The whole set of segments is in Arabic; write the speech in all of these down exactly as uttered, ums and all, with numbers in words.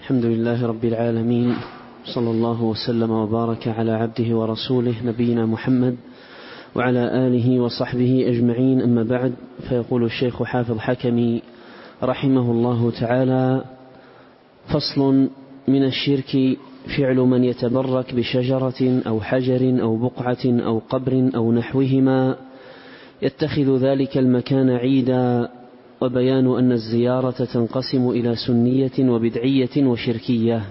الحمد لله رب العالمين، صلى الله وسلم وبارك على عبده ورسوله نبينا محمد وعلى آله وصحبه أجمعين. أما بعد، فيقول الشيخ حافظ حكمي رحمه الله تعالى: فصل: من الشرك فعل من يتبرك بشجرة أو حجر أو بقعة أو قبر أو نحوهما يتخذ ذلك المكان عيدا، وبيان أن الزيارة تنقسم إلى سنية وبدعية وشركية.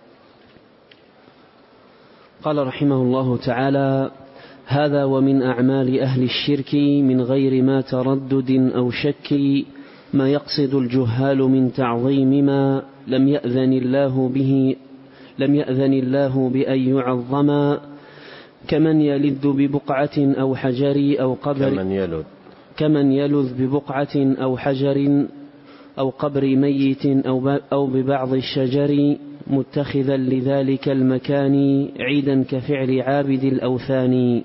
قال رحمه الله تعالى: هذا ومن أعمال أهل الشرك من غير ما تردد أو شك ما يقصد الجهال من تعظيم ما لم يأذن الله به لم يأذن الله بأن يعظم، كمن يلذ ببقعة أو حجر أو قبر كمن يلذ كمن يلذ ببقعة أو حجر أو قبر ميت أو ببعض الشجر متخذا لذلك المكان عيدا كفعل عابد الأوثان.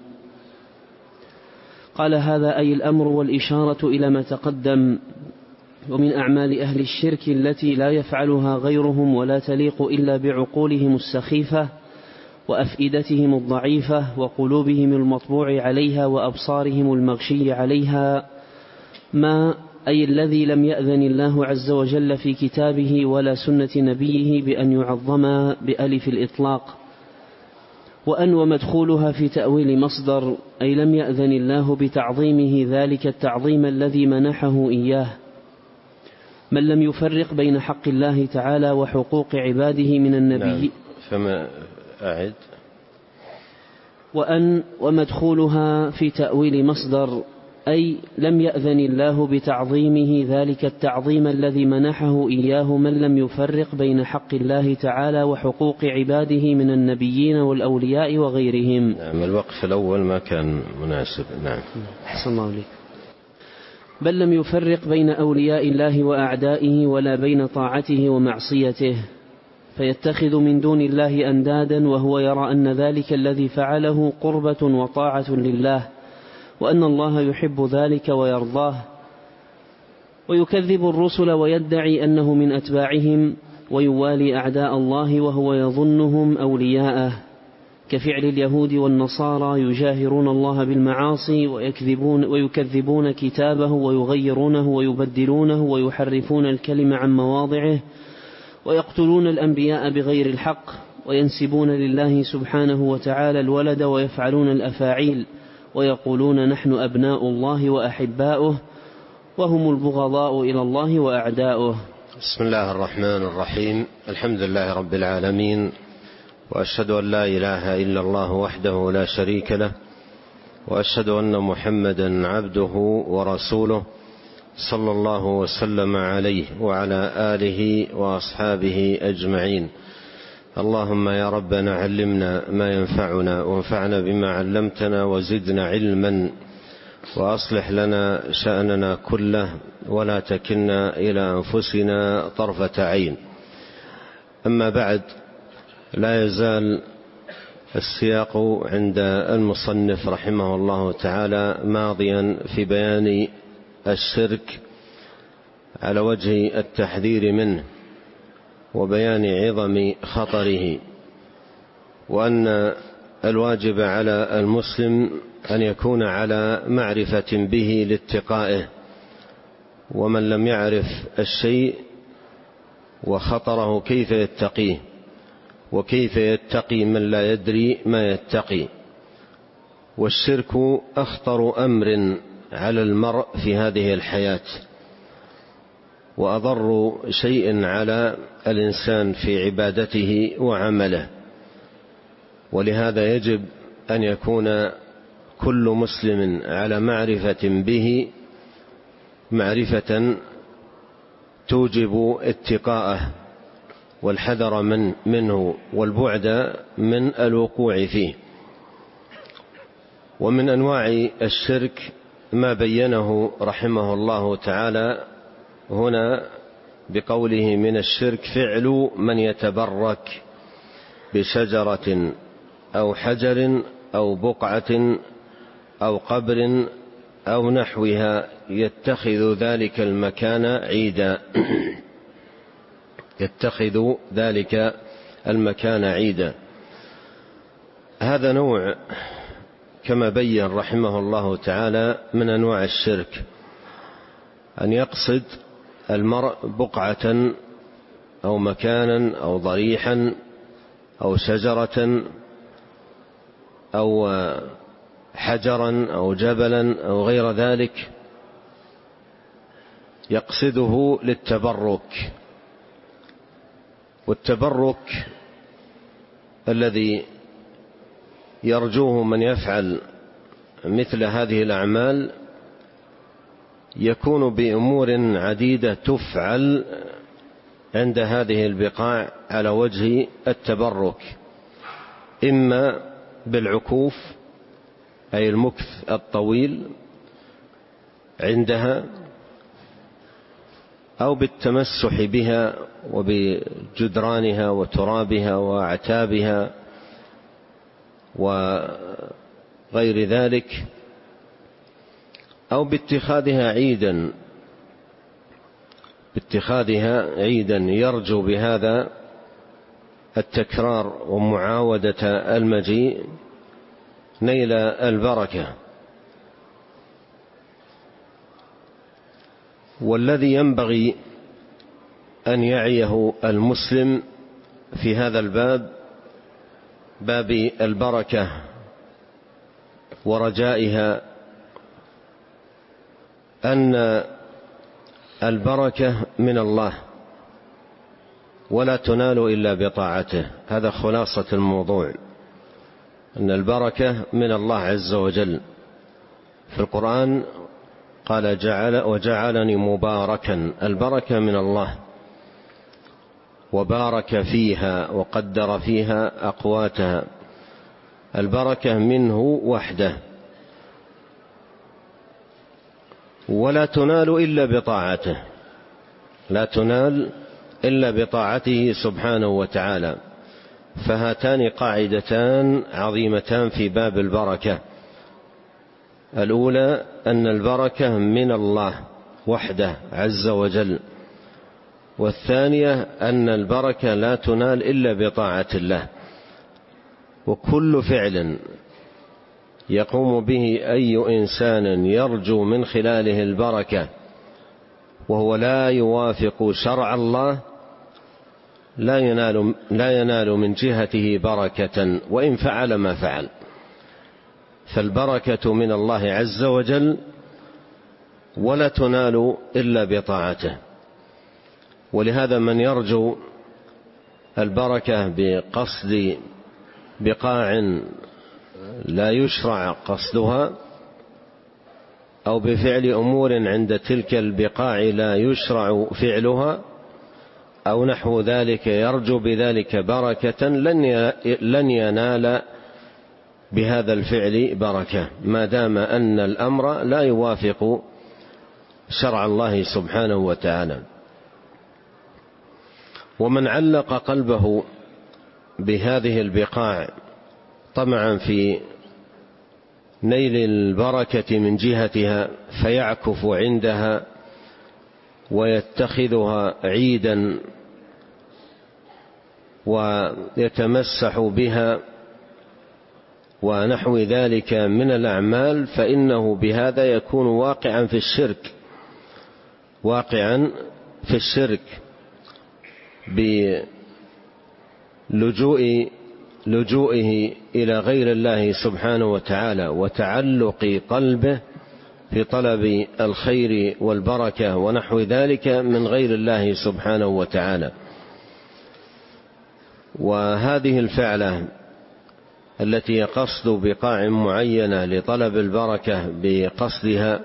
قال: هذا أي الأمر والإشارة إلى ما تقدم. ومن أعمال أهل الشرك التي لا يفعلها غيرهم ولا تليق إلا بعقولهم السخيفة وأفئدتهم الضعيفة وقلوبهم المطبوع عليها وأبصارهم المغشي عليها، ما أي الذي لم يأذن الله عز وجل في كتابه ولا سنة نبيه بأن يعظم بألف الإطلاق، وأن ومدخولها في تأويل مصدر، أي لم يأذن الله بتعظيمه ذلك التعظيم الذي منحه إياه، من لم يفرق بين حق الله تعالى وحقوق عباده من النبي. نعم. فما أعد. وأن ومدخولها في تأويل مصدر، أي لم يأذن الله بتعظيمه ذلك التعظيم الذي منحه إياه، من لم يفرق بين حق الله تعالى وحقوق عباده من النبيين والأولياء وغيرهم. نعم. الوقف الأول ما كان مناسب. نعم. أحسن الله عليك. بل لم يفرق بين أولياء الله وأعدائه ولا بين طاعته ومعصيته، فيتخذ من دون الله أندادا وهو يرى أن ذلك الذي فعله قربة وطاعة لله، وأن الله يحب ذلك ويرضاه، ويكذب الرسل ويدعي أنه من أتباعهم، ويوالي أعداء الله وهو يظنهم أولياءه، كفعل اليهود والنصارى يجاهرون الله بالمعاصي ويكذبون ويكذبون كتابه ويغيرونه ويبدلونه ويحرفون الكلم عن مواضعه، ويقتلون الأنبياء بغير الحق، وينسبون لله سبحانه وتعالى الولد ويفعلون الأفاعيل، ويقولون نحن أبناء الله وأحباؤه، وهم البغضاء إلى الله وأعداؤه. بسم الله الرحمن الرحيم. الحمد لله رب العالمين، وأشهد أن لا إله إلا الله وحده لا شريك له، وأشهد أن محمدا عبده ورسوله، صلى الله وسلم عليه وعلى آله وأصحابه أجمعين. اللهم يا ربنا علمنا ما ينفعنا، وانفعنا بما علمتنا، وزدنا علما، وأصلح لنا شأننا كله، ولا تكلنا إلى أنفسنا طرفة عين. أما بعد، لا يزال السياق عند المصنف رحمه الله تعالى ماضيا في بيان الشرك على وجه التحذير منه، وبيان عظم خطره، وأن الواجب على المسلم أن يكون على معرفة به لاتقائه، ومن لم يعرف الشيء وخطره كيف يتقيه، وكيف يتقي من لا يدري ما يتقي. والشرك أخطر أمر على المرء في هذه الحياة، وأضر شيء على الإنسان في عبادته وعمله، ولهذا يجب أن يكون كل مسلم على معرفة به، معرفة توجب اتقاءه والحذر من منه والبعد من الوقوع فيه. ومن أنواع الشرك ما بينه رحمه الله تعالى هنا بقوله: من الشرك فعل من يتبرك بشجرة أو حجر أو بقعة أو قبر أو نحوها يتخذ ذلك المكان عيدا. يتخذوا ذلك المكان عيدا. هذا نوع كما بين رحمه الله تعالى من أنواع الشرك، أن يقصد المرء بقعة أو مكانا أو ضريحا أو شجرة أو حجرا أو جبلا أو غير ذلك، يقصده للتبرك. والتبرك الذي يرجوه من يفعل مثل هذه الأعمال يكون بأمور عديدة تفعل عند هذه البقاع على وجه التبرك، إما بالعكوف أي المكث الطويل عندها، أو بالتمسح بها وبجدرانها وترابها وأعتابها وغير ذلك، أو باتخاذها عيدا باتخاذها عيدا يرجو بهذا التكرار ومعاودة المجيء نيل البركة. والذي ينبغي أن يعيه المسلم في هذا الباب، باب البركة ورجائها، أن البركة من الله ولا تنال إلا بطاعته. هذا خلاصة الموضوع، أن البركة من الله عز وجل. في القرآن قال جعل وجعلني مباركا، البركة من الله، وبارك فيها وقدر فيها أقواتها، البركة منه وحده، ولا تنال إلا بطاعته، لا تنال إلا بطاعته سبحانه وتعالى. فهاتان قاعدتان عظيمتان في باب البركة. الأولى أن البركة من الله وحده عز وجل، والثانية أن البركة لا تنال إلا بطاعة الله. وكل فعل يقوم به أي إنسان يرجو من خلاله البركة وهو لا يوافق شرع الله لا ينال, لا ينال من جهته بركة وإن فعل ما فعل. فالبركة من الله عز وجل ولا تنال إلا بطاعته. ولهذا من يرجو البركة بقصد بقاع لا يشرع قصدها، أو بفعل أمور عند تلك البقاع لا يشرع فعلها، أو نحو ذلك، يرجو بذلك بركة لن ينال بهذا الفعل بركة ما دام أن الأمر لا يوافق شرع الله سبحانه وتعالى. ومن علق قلبه بهذه البقاع طمعا في نيل البركة من جهتها فيعكف عندها ويتخذها عيدا ويتمسح بها ونحو ذلك من الأعمال، فإنه بهذا يكون واقعا في الشرك واقعا في الشرك بلجوء لجوئه إلى غير الله سبحانه وتعالى وتعلق قلبه في طلب الخير والبركة ونحو ذلك من غير الله سبحانه وتعالى. وهذه الفعلة التي قصد بقاع معينة لطلب البركة بقصدها،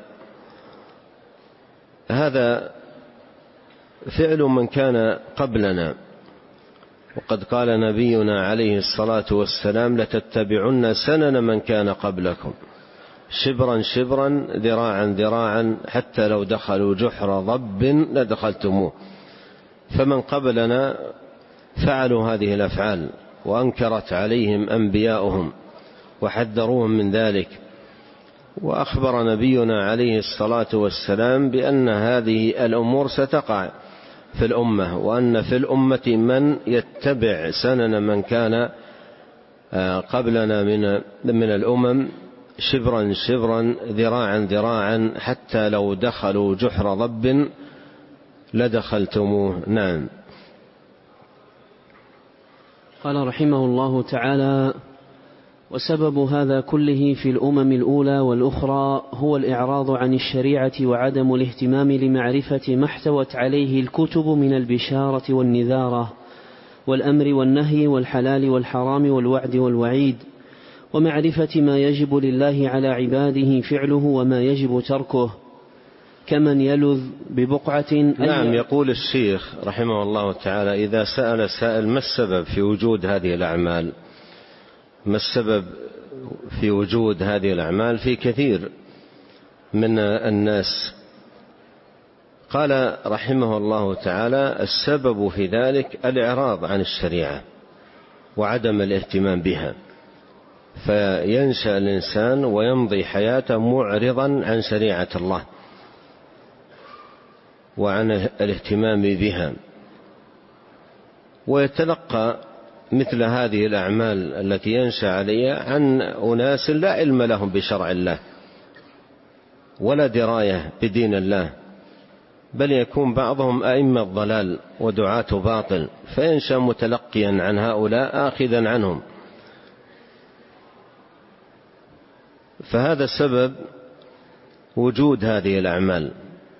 هذا فعل من كان قبلنا. وقد قال نبينا عليه الصلاة والسلام: لتتبعن سنن من كان قبلكم شبرا شبرا ذراعا ذراعا حتى لو دخلوا جحر ضب لدخلتموه. فمن قبلنا فعلوا هذه الأفعال وأنكرت عليهم أنبياؤهم وحذروهم من ذلك. وأخبر نبينا عليه الصلاة والسلام بأن هذه الأمور ستقع، في الأمة، وأن في الأمة من يتبع سنن من كان قبلنا من من الأمم شبرا شبرا ذراعا ذراعا حتى لو دخلوا جحر ضب لدخلتموه. نعم. قال رحمه الله تعالى: وسبب هذا كله في الأمم الأولى والأخرى هو الإعراض عن الشريعة وعدم الاهتمام لمعرفة ما احتوت عليه الكتب من البشارة والنذارة والأمر والنهي والحلال والحرام والوعد والوعيد، ومعرفة ما يجب لله على عباده فعله وما يجب تركه، كمن يلذ ببقعة. نعم. يقول الشيخ رحمه الله تعالى: إذا سأل سائل ما السبب في وجود هذه الأعمال، ما السبب في وجود هذه الأعمال في كثير من الناس، قال رحمه الله تعالى: السبب في ذلك الإعراض عن الشريعة وعدم الاهتمام بها، فينشأ الإنسان ويمضي حياته معرضا عن شريعة الله وعن الاهتمام بها، ويتلقى مثل هذه الأعمال التي ينشأ عليها عن أناس لا علم لهم بشرع الله ولا دراية بدين الله، بل يكون بعضهم أئمة ضلال ودعاة باطل، فينشأ متلقيا عن هؤلاء آخذا عنهم. فهذا سبب وجود هذه الأعمال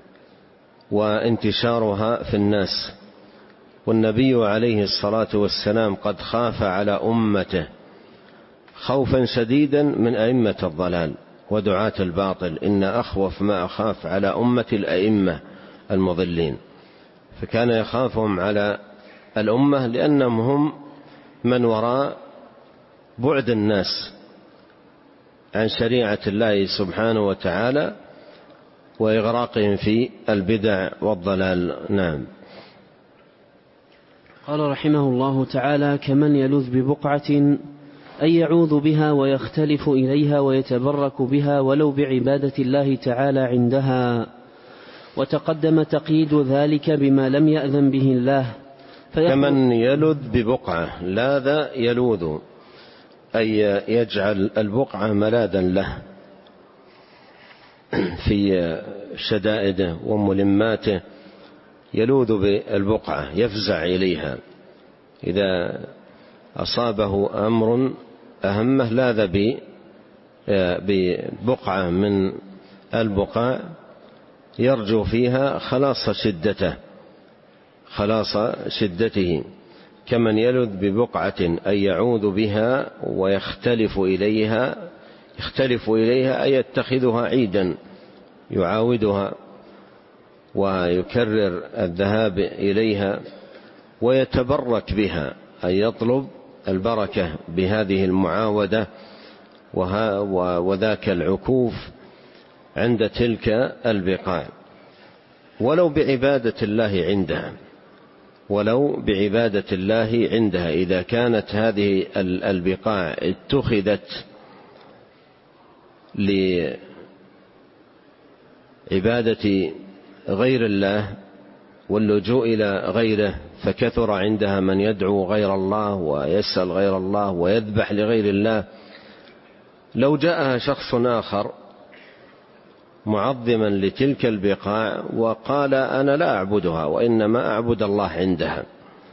وانتشارها في الناس. والنبي عليه الصلاة والسلام قد خاف على أمته خوفا شديدا من أئمة الضلال ودعاة الباطل: إن أخوف ما أخاف على أمة الأئمة المضلين. فكان يخافهم على الأمة لأنهم هم من وراء بعد الناس عن شريعة الله سبحانه وتعالى وإغراقهم في البدع والضلال. نعم. قال رحمه الله تعالى: كمن يلذ ببقعة، أي يعوذ بها ويختلف إليها ويتبرك بها ولو بعبادة الله تعالى عندها. وتقدم تقييد ذلك بما لم يأذن به الله. كمن يلذ ببقعة، لاذ يلوذ، أي يجعل البقعة ملاذا له في شدائده وملماته، يلوذ بالبقعة يفزع إليها، إذا أصابه أمر أهمه لاذ ببقعة من البقاع يرجو فيها خلاص شدته خلاص شدته. كمن يلذ ببقعة أي يعوذ بها ويختلف إليها، يختلف إليها أي يتخذها عيدا يعاودها ويكرر الذهاب إليها، ويتبرك بها أي يطلب البركة بهذه المعاودة وذاك العكوف عند تلك البقاع، ولو بعبادة الله عندها ولو بعبادة الله عندها إذا كانت هذه البقاع اتخذت لعبادة غير الله واللجوء إلى غيره، فكثر عندها من يدعو غير الله ويسأل غير الله ويذبح لغير الله. لو جاءها شخص آخر معظما لتلك البقاع وقال: أنا لا أعبدها وإنما أعبد الله عندها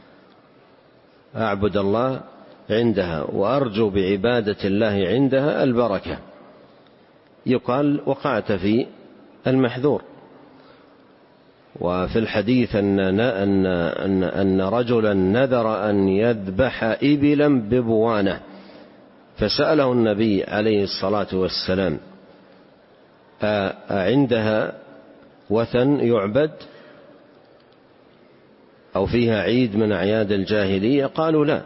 أعبد الله عندها وأرجو بعبادة الله عندها البركة، يقال: وقعت في المحذور. وفي الحديث أن, أن, أن, أن رجلا نذر أن يذبح إبلا ببوانة، فسأله النبي عليه الصلاة والسلام: أعندها وثن يعبد أو فيها عيد من أعياد الجاهلية؟ قالوا: لا.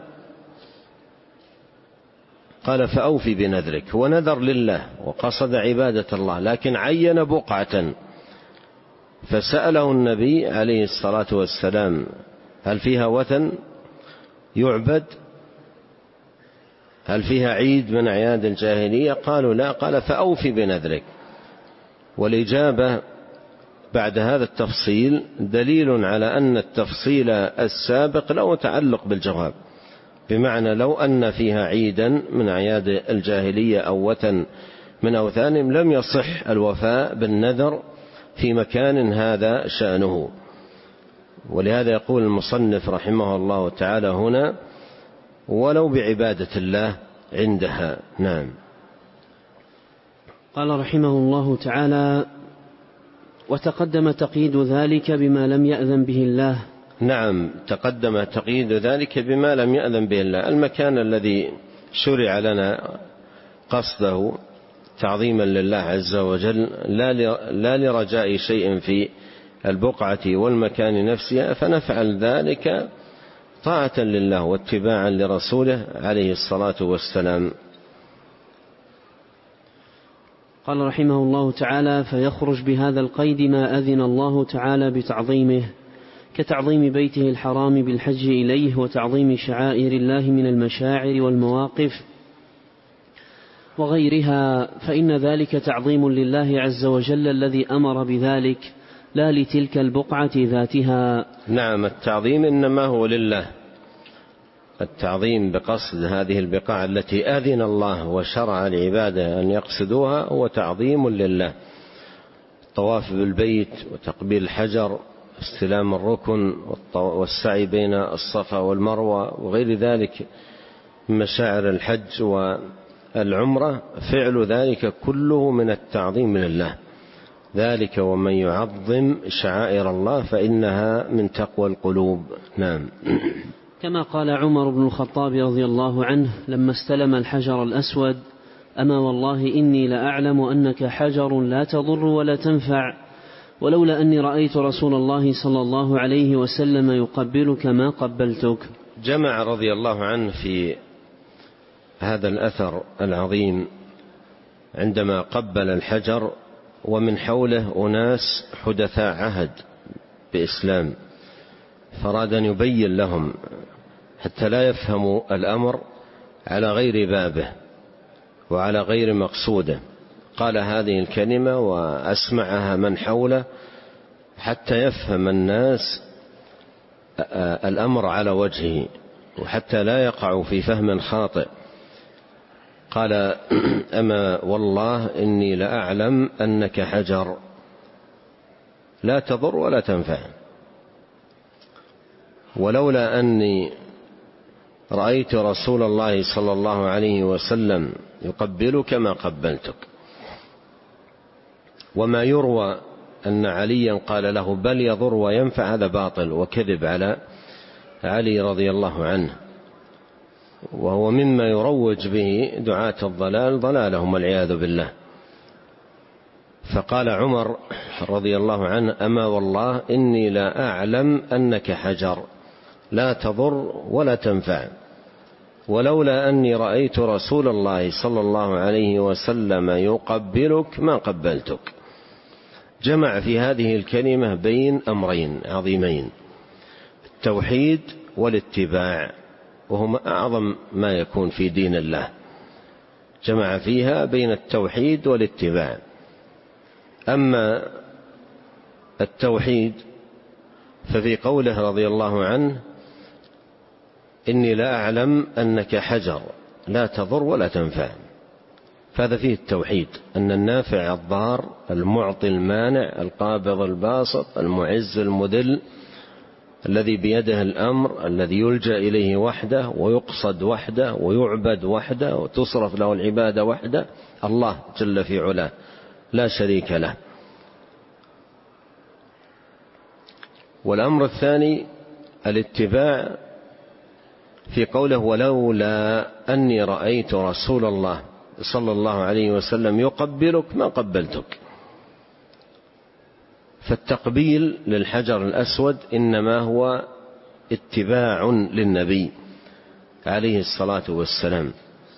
قال: فأوفي بنذرك. هو نذر لله وقصد عبادة الله، لكن عين بقعة، فسأله النبي عليه الصلاة والسلام: هل فيها وثن يعبد؟ هل فيها عيد من أعياد الجاهلية؟ قالوا: لا. قال: فأوفي بنذرك. والإجابة بعد هذا التفصيل دليل على أن التفصيل السابق له تعلق بالجواب، بمعنى لو أن فيها عيدا من أعياد الجاهلية أو وثن من أوثانهم لم يصح الوفاء بالنذر في مكان هذا شأنه. ولهذا يقول المصنف رحمه الله تعالى هنا: ولو بعبادة الله عندها. نعم. قال رحمه الله تعالى: وتقدم تقييد ذلك بما لم يأذن به الله. نعم، تقدم تقييد ذلك بما لم يأذن به الله. المكان الذي شرع لنا قصده تعظيما لله عز وجل لا لرجاء شيء في البقعة والمكان نفسها، فنفعل ذلك طاعة لله واتباعا لرسوله عليه الصلاة والسلام. قال رحمه الله تعالى: فيخرج بهذا القيد ما أذن الله تعالى بتعظيمه، كتعظيم بيته الحرام بالحج إليه، وتعظيم شعائر الله من المشاعر والمواقف وغيرها، فإن ذلك تعظيم لله عز وجل الذي أمر بذلك، لا لتلك البقعة ذاتها. نعم، التعظيم إنما هو لله، التعظيم بقصد هذه البقاع التي أذن الله وشرع العبادة أن يقصدوها هو تعظيم لله. الطواف بالبيت وتقبيل الحجر، استلام الركن، والسعي بين الصفا والمروة وغير ذلك من مشاعر الحج والعمرة، فعل ذلك كله من التعظيم لله. ذلك ومن يعظم شعائر الله فإنها من تقوى القلوب. نعم. كما قال عمر بن الخطاب رضي الله عنه لما استلم الحجر الأسود: أما والله إني لأعلم أنك حجر لا تضر ولا تنفع، ولولا أني رأيت رسول الله صلى الله عليه وسلم يقبلك ما قبلتك. جمع رضي الله عنه في هذا الأثر العظيم عندما قبل الحجر ومن حوله أناس حدثاء عهد بإسلام، فراد أن يبين لهم حتى لا يفهموا الأمر على غير بابه وعلى غير مقصوده. قال هذه الكلمة وأسمعها من حوله حتى يفهم الناس الأمر على وجهه وحتى لا يقعوا في فهم خاطئ. قال: أما والله إني لأعلم أنك حجر لا تضر ولا تنفع، ولولا أني رأيت رسول الله صلى الله عليه وسلم يقبلك ما قبلتك. وما يروى أن عليا قال له بل يضر وينفع هذا باطل وكذب على علي رضي الله عنه، وهو مما يروج به دعاة الضلال ضلالهم والعياذ بالله. فقال عمر رضي الله عنه: أما والله إني لا أعلم أنك حجر لا تضر ولا تنفع، ولولا أني رأيت رسول الله صلى الله عليه وسلم يقبلك ما قبلتك. جمع في هذه الكلمة بين أمرين عظيمين: التوحيد والاتباع، وهما أعظم ما يكون في دين الله. جمع فيها بين التوحيد والاتباع. أما التوحيد ففي قوله رضي الله عنه: إني لا أعلم أنك حجر لا تضر ولا تنفع، فهذا فيه التوحيد، أن النافع الضار، المعطي المانع، القابض الباسط، المعز المذل، الذي بيده الأمر، الذي يلجأ إليه وحده ويقصد وحده ويعبد وحده وتصرف له العبادة وحده، الله جل في علاه لا شريك له. والأمر الثاني الاتباع في قوله: ولولا أني رأيت رسول الله صلى الله عليه وسلم يقبلك ما قبلتك. فالتقبيل للحجر الأسود إنما هو اتباع للنبي عليه الصلاة والسلام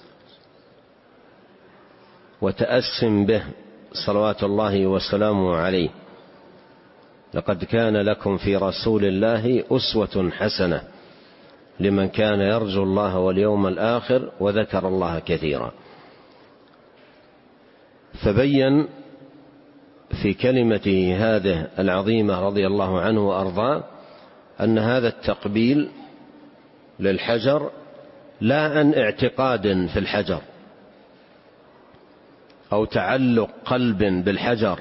وتأس به صلوات الله وسلامه عليه. لقد كان لكم في رسول الله أسوة حسنة لمن كان يرجو الله واليوم الآخر وذكر الله كثيرا. فبين في كلمته هذه العظيمة رضي الله عنه وأرضاه أن هذا التقبيل للحجر لا عن اعتقاد في الحجر أو تعلق قلب بالحجر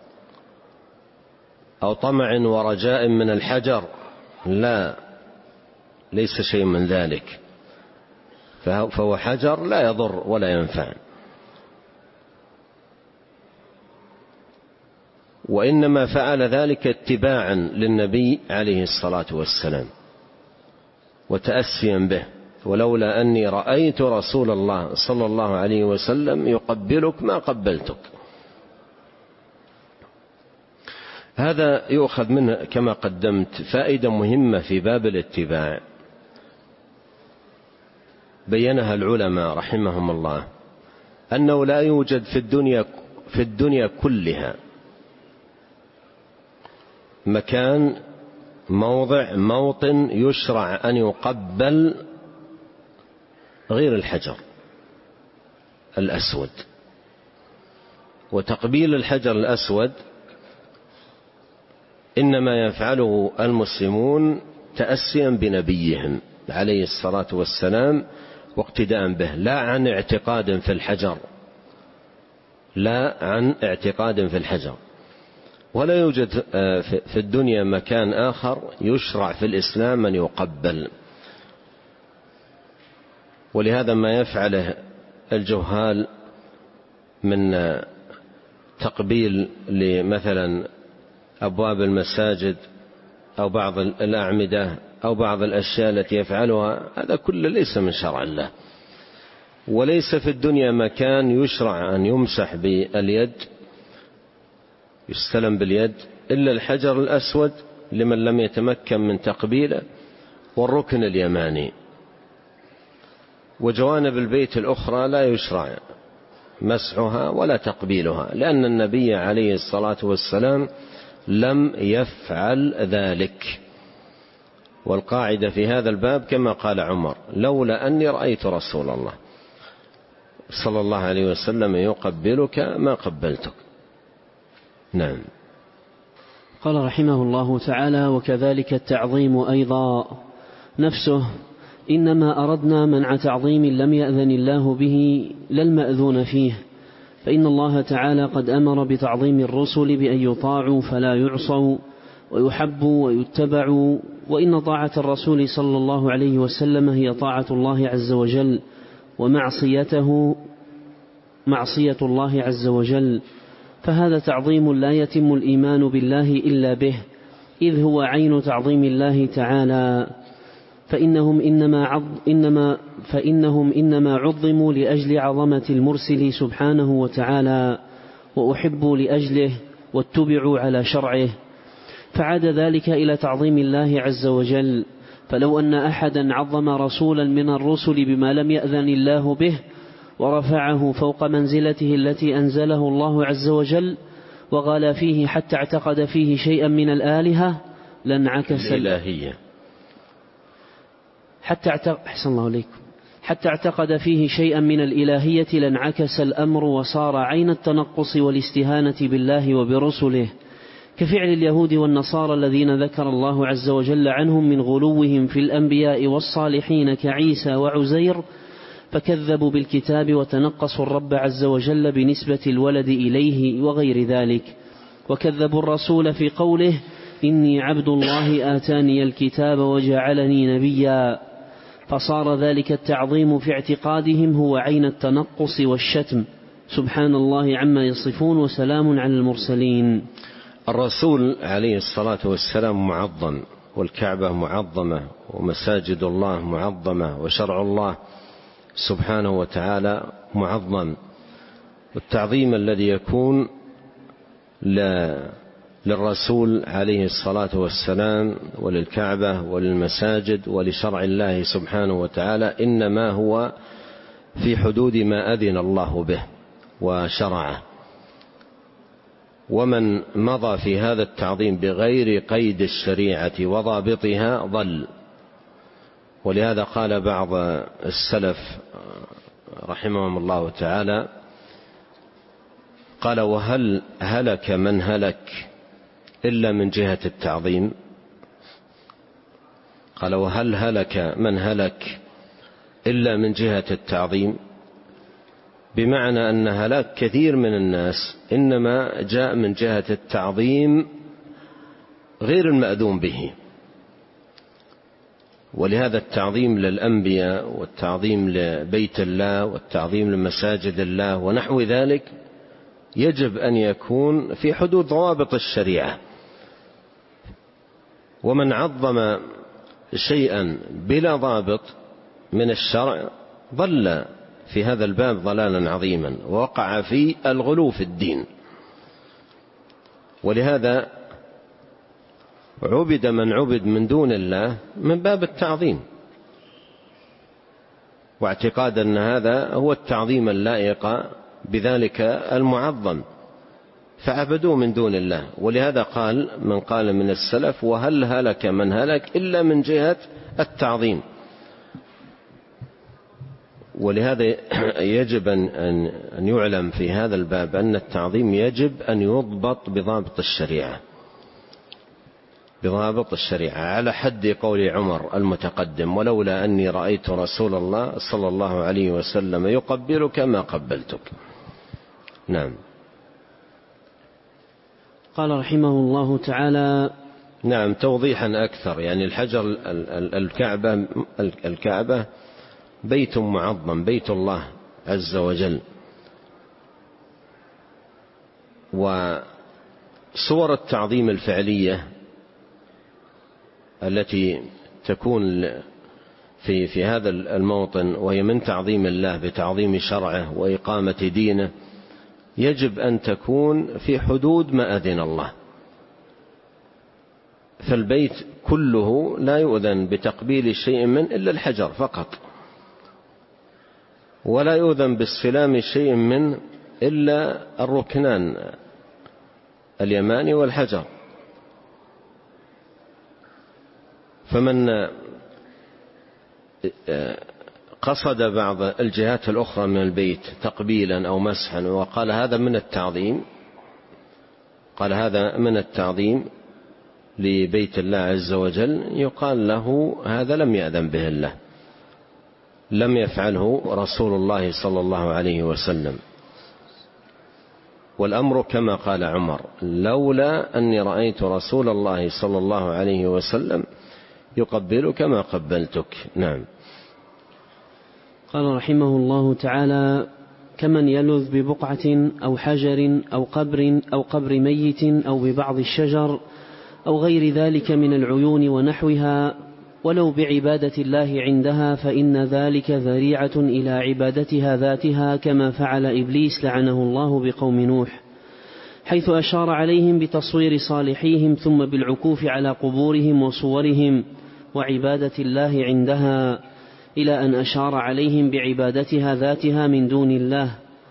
أو طمع ورجاء من الحجر، لا، ليس شيء من ذلك، فهو حجر لا يضر ولا ينفع. وإنما فعل ذلك اتباعا للنبي عليه الصلاة والسلام وتأسيا به، ولولا أني رأيت رسول الله صلى الله عليه وسلم يقبلك ما قبلتك. هذا يؤخذ منه كما قدمت فائدة مهمة في باب الاتباع بينها العلماء رحمهم الله، أنه لا يوجد في الدنيا في الدنيا كلها مكان موضع موطن يشرع أن يقبل غير الحجر الأسود. وتقبيل الحجر الأسود إنما يفعله المسلمون تأسيا بنبيهم عليه الصلاة والسلام واقتداء به، لا عن اعتقاد في الحجر، لا عن اعتقاد في الحجر. ولا يوجد في الدنيا مكان آخر يشرع في الإسلام أن يقبل. ولهذا ما يفعله الجهال من تقبيل لمثلا أبواب المساجد أو بعض الأعمدة أو بعض الأشياء التي يفعلها، هذا كله ليس من شرع الله. وليس في الدنيا مكان يشرع أن يمسح باليد، يستلم باليد، إلا الحجر الأسود لمن لم يتمكن من تقبيله، والركن اليماني. وجوانب البيت الأخرى لا يشرع مسحها ولا تقبيلها، لأن النبي عليه الصلاة والسلام لم يفعل ذلك. والقاعدة في هذا الباب كما قال عمر: لولا أني رأيت رسول الله صلى الله عليه وسلم يقبلك ما قبلتك. نعم. قال رحمه الله تعالى: وكذلك التعظيم أيضا نفسه، إنما أردنا منع تعظيم لم يأذن الله به لا المأذون فيه، فإن الله تعالى قد أمر بتعظيم الرسل بأن يطاعوا فلا يعصوا ويحبوا ويتبعوا، وإن طاعة الرسول صلى الله عليه وسلم هي طاعة الله عز وجل، ومعصيته معصية الله عز وجل، فهذا تعظيم لا يتم الإيمان بالله إلا به، إذ هو عين تعظيم الله تعالى. فإنهم إنما, عظ إنما, فإنهم إنما عظموا لأجل عظمة المرسل سبحانه وتعالى، وأحبوا لأجله واتبعوا على شرعه، فعاد ذلك إلى تعظيم الله عز وجل. فلو أن أحدا عظم رسولا من الرسل بما لم يأذن الله به ورفعه فوق منزلته التي أنزله الله عز وجل وغالى فيه حتى اعتقد فيه شيئا من الآلهة لانعكس الإلهية حتى اعتقد أحسن الله عليكم حتى اعتقد فيه شيئا من الإلهية لانعكس الأمر وصار عين التنقص والاستهانة بالله وبرسله، كفعل اليهود والنصارى الذين ذكر الله عز وجل عنهم من غلوهم في الأنبياء والصالحين كعيسى وعزير، فكذبوا بالكتاب وتنقصوا الرب عز وجل بنسبة الولد إليه وغير ذلك، وكذبوا الرسول في قوله: إني عبد الله آتاني الكتاب وجعلني نبيا، فصار ذلك التعظيم في اعتقادهم هو عين التنقص والشتم، سبحان الله عما يصفون وسلام على المرسلين. الرسول عليه الصلاة والسلام معظم، والكعبة معظمة، ومساجد الله معظمة، وشرع الله سبحانه وتعالى معظم. والتعظيم الذي يكون للرسول عليه الصلاة والسلام وللكعبة وللمساجد ولشرع الله سبحانه وتعالى إنما هو في حدود ما أذن الله به وشرعه، ومن مضى في هذا التعظيم بغير قيد الشريعة وضابطها ضل. ولهذا قال بعض السلف رحمهم الله تعالى: قال وهل هلك من هلك إلا من جهة التعظيم؟ قال وهل هلك من هلك إلا من جهة التعظيم، بمعنى أن هلاك كثير من الناس إنما جاء من جهة التعظيم غير المأذون به. ولهذا التعظيم للأنبياء والتعظيم لبيت الله والتعظيم لمساجد الله ونحو ذلك يجب أن يكون في حدود ضوابط الشريعة. ومن عظم شيئا بلا ضابط من الشرع ضل في هذا الباب ضلالا عظيما ووقع في الغلو في الدين. ولهذا عبد من عبد من دون الله من باب التعظيم، واعتقاد أن هذا هو التعظيم اللائق بذلك المعظم، فعبدوه من دون الله. ولهذا قال من قال من السلف وهل هلك من هلك إلا من جهة التعظيم. ولهذا يجب أن يعلم في هذا الباب أن التعظيم يجب أن يضبط بضابط الشريعة، بضابط الشريعة، على حد قول عمر المتقدم ولولا أني رأيت رسول الله صلى الله عليه وسلم يقبلك ما قبلتك. نعم. قال رحمه الله تعالى نعم توضيحا أكثر، يعني الحجر الكعبة الكعبة بيت معظم، بيت الله عز وجل. وصور التعظيم الفعلية التي تكون في في هذا الموطن وهي من تعظيم الله بتعظيم شرعه وإقامة دينه يجب أن تكون في حدود ما أذن الله. فالبيت كله لا يؤذن بتقبيل شيء من إلا الحجر فقط، ولا يؤذن باستلام شيء من إلا الركنان اليماني والحجر. فمن قصد بعض الجهات الأخرى من البيت تقبيلا أو مسحا وقال هذا من التعظيم، قال هذا من التعظيم لبيت الله عز وجل، يقال له هذا لم يأذن به الله، لم يفعله رسول الله صلى الله عليه وسلم. والأمر كما قال عمر لولا أني رأيت رسول الله صلى الله عليه وسلم يقبلك ما قبلتك. نعم. قال رحمه الله تعالى كمن يلذ ببقعة أو حجر أو قبر أو قبر ميت أو ببعض الشجر أو غير ذلك من العيون ونحوها ولو بعبادة الله عندها فإن ذلك ذريعة إلى عبادتها ذاتها، كما فعل إبليس لعنه الله بقوم نوح، حيث أشار عليهم بتصوير صالحيهم ثم بالعكوف على قبورهم وصورهم وعبادة الله عندها، إلى أن أشار عليهم بعبادتها ذاتها من دون الله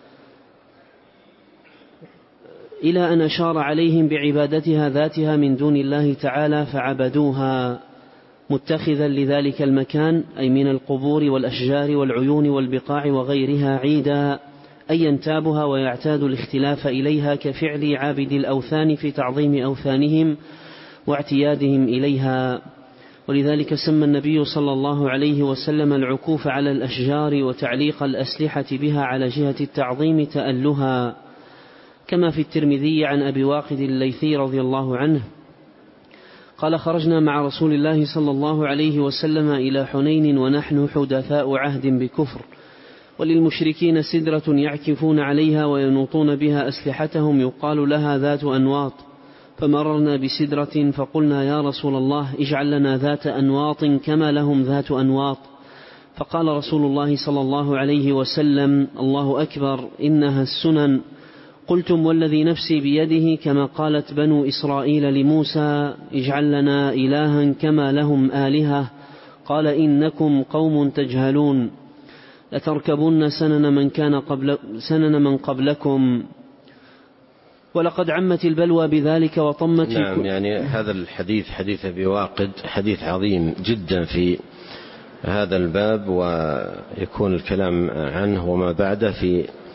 إلى أن أشار عليهم بعبادتها ذاتها من دون الله تعالى فعبدوها، متخذا لذلك المكان أي من القبور والأشجار والعيون والبقاع وغيرها عيدا، أي ينتابها ويعتاد الاختلاف إليها كفعل عابد الأوثان في تعظيم أوثانهم واعتيادهم إليها. ولذلك سمى النبي صلى الله عليه وسلم العكوف على الأشجار وتعليق الأسلحة بها على جهة التعظيم تألها، كما في الترمذي عن أبي واقد الليثي رضي الله عنه قال خرجنا مع رسول الله صلى الله عليه وسلم إلى حنين ونحن حدثاء عهد بكفر، وللمشركين سدرة يعكفون عليها وينوطون بها أسلحتهم يقال لها ذات أنواط، فمررنا بسدرة فقلنا يا رسول الله اجعل لنا ذات أنواط كما لهم ذات أنواط، فقال رسول الله صلى الله عليه وسلم الله أكبر إنها السنن. قلتم والذي نفسي بيده كما قالت بنو إسرائيل لموسى اجعل لنا إلها كما لهم آلهة، قال إنكم قوم تجهلون لتركبن سنن من كان قبل سنن من قبلكم ولقد عمت البلوى بذلك وطمت. نعم، يعني هذا الحديث حديث أبي واقد حديث عظيم جدا في هذا الباب، ويكون الكلام عنه وما بعده في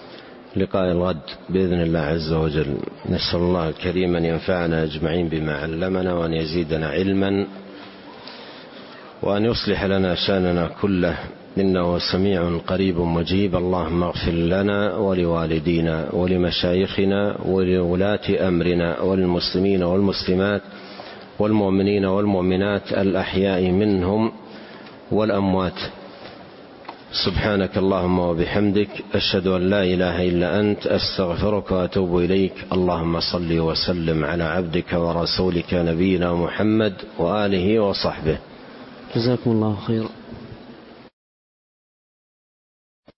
لقاء الغد بإذن الله عز وجل. نسأل الله الكريم أن ينفعنا أجمعين بما علمنا، وأن يزيدنا علما، وأن يصلح لنا شأننا كله، إنه سميع قريب مجيب. اللهم اغفر لنا ولوالدينا ولمشايخنا ولولاة أمرنا وللمسلمين والمسلمات والمؤمنين والمؤمنات الأحياء منهم والأموات. سبحانك اللهم وبحمدك، أشهد أن لا إله إلا أنت، أستغفرك وأتوب إليك. اللهم صل وسلم على عبدك ورسولك نبينا محمد وآله وصحبه. جزاكم الله خيرا.